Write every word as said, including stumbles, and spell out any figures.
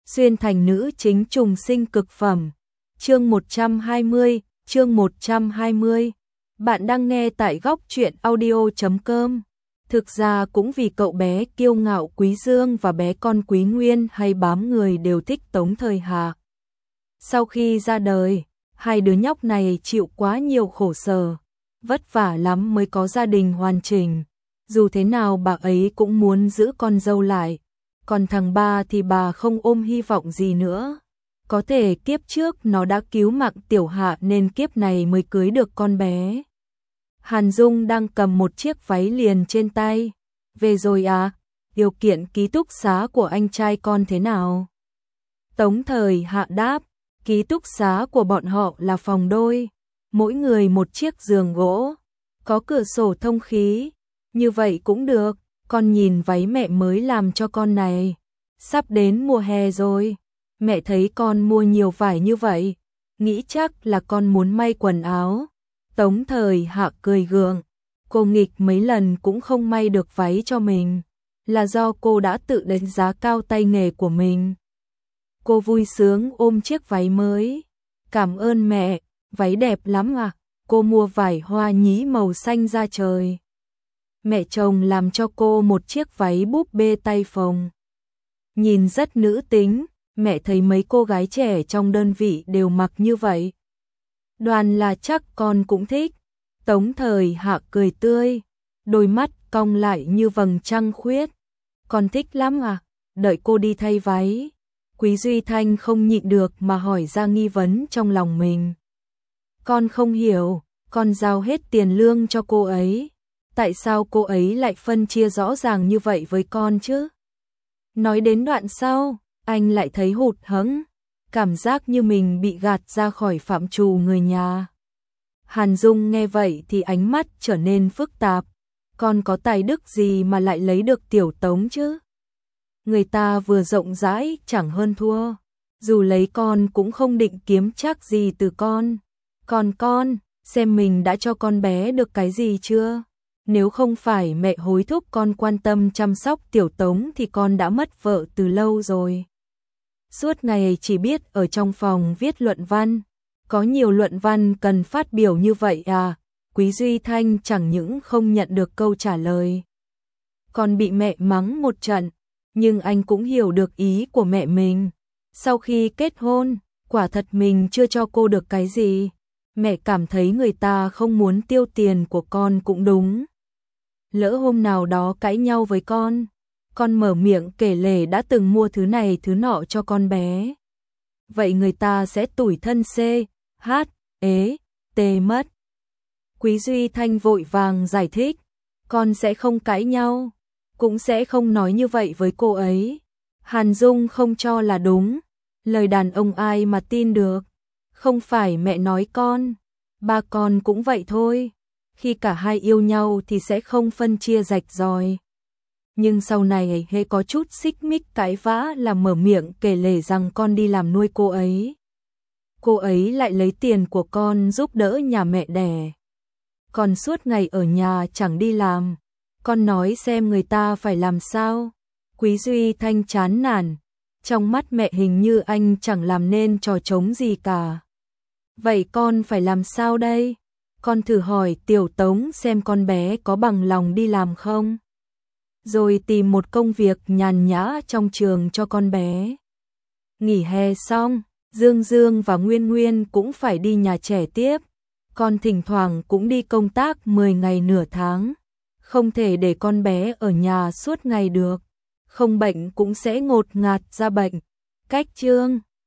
xuyên thành nữ chính trùng sinh cực phẩm. Chương một trăm hai mươi, chương một trăm hai mươi. Bạn đang nghe tại góc truyện audio chấm com. Thực ra cũng vì cậu bé kiêu ngạo Quý Dương và bé con Quý Nguyên hay bám người đều thích Tống Thời Hạ. Sau khi ra đời, hai đứa nhóc này chịu quá nhiều khổ sở, vất vả lắm mới có gia đình hoàn chỉnh. Dù thế nào bà ấy cũng muốn giữ con dâu lại. Còn thằng ba thì bà không ôm hy vọng gì nữa. Có thể kiếp trước nó đã cứu mạng Tiểu Hạ nên kiếp này mới cưới được con bé. Hàn Dung đang cầm một chiếc váy liền trên tay. Về rồi à? Điều kiện ký túc xá của anh trai con thế nào? Tống Thời Hạ đáp, ký túc xá của bọn họ là phòng đôi, mỗi người một chiếc giường gỗ, có cửa sổ thông khí. Như vậy cũng được, con nhìn váy mẹ mới làm cho con này. Sắp đến mùa hè rồi, mẹ thấy con mua nhiều vải như vậy, nghĩ chắc là con muốn may quần áo. Tống Thời Hạ cười gượng, cô nghịch mấy lần cũng không may được váy cho mình, là do cô đã tự đánh giá cao tay nghề của mình. Cô vui sướng ôm chiếc váy mới, cảm ơn mẹ, váy đẹp lắm à, cô mua vải hoa nhí màu xanh da trời. Mẹ chồng làm cho cô một chiếc váy búp bê tay phồng. Nhìn rất nữ tính, mẹ thấy mấy cô gái trẻ trong đơn vị đều mặc như vậy. Đoán là chắc con cũng thích. Tống Thời Hạ cười tươi, đôi mắt cong lại như vầng trăng khuyết. Con thích lắm à, đợi cô đi thay váy. Quý Duy Thanh không nhịn được mà hỏi ra nghi vấn trong lòng mình. Con không hiểu, con giao hết tiền lương cho cô ấy. Tại sao cô ấy lại phân chia rõ ràng như vậy với con chứ? Nói đến đoạn sau, anh lại thấy hụt hẫng, cảm giác như mình bị gạt ra khỏi phạm trù người nhà. Hàn Dung nghe vậy thì ánh mắt trở nên phức tạp. Con có tài đức gì mà lại lấy được Tiểu Tống chứ? Người ta vừa rộng rãi chẳng hơn thua. Dù lấy con cũng không định kiếm chắc gì từ con. Còn con, xem mình đã cho con bé được cái gì chưa? Nếu không phải mẹ hối thúc con quan tâm chăm sóc Tiểu Tống thì con đã mất vợ từ lâu rồi. Suốt ngày chỉ biết ở trong phòng viết luận văn. Có nhiều luận văn cần phát biểu như vậy à? Quý Duy Thanh chẳng những không nhận được câu trả lời, còn bị mẹ mắng một trận. Nhưng anh cũng hiểu được ý của mẹ mình. Sau khi kết hôn, quả thật mình chưa cho cô được cái gì. Mẹ cảm thấy người ta không muốn tiêu tiền của con cũng đúng. Lỡ hôm nào đó cãi nhau với con, con mở miệng kể lể đã từng mua thứ này thứ nọ cho con bé, vậy người ta sẽ tủi thân C, H, ế, T mất. Quý Duy Thanh vội vàng giải thích, con sẽ không cãi nhau, cũng sẽ không nói như vậy với cô ấy. Hàn Dung không cho là đúng, lời đàn ông ai mà tin được, không phải mẹ nói con, ba con cũng vậy thôi. Khi cả hai yêu nhau thì sẽ không phân chia rạch ròi. Nhưng sau này hễ có chút xích mích cãi vã là mở miệng kể lể rằng con đi làm nuôi cô ấy. Cô ấy lại lấy tiền của con giúp đỡ nhà mẹ đẻ. Còn suốt ngày ở nhà chẳng đi làm. Con nói xem người ta phải làm sao? Quý Duy Thanh chán nản. Trong mắt mẹ hình như anh chẳng làm nên trò trống gì cả. Vậy con phải làm sao đây? Con thử hỏi Tiểu Tống xem con bé có bằng lòng đi làm không? Rồi tìm một công việc nhàn nhã trong trường cho con bé. Nghỉ hè xong, Dương Dương và Nguyên Nguyên cũng phải đi nhà trẻ tiếp. Con thỉnh thoảng cũng đi công tác mười ngày nửa tháng. Không thể để con bé ở nhà suốt ngày được. Không bệnh cũng sẽ ngột ngạt ra bệnh. Cách chương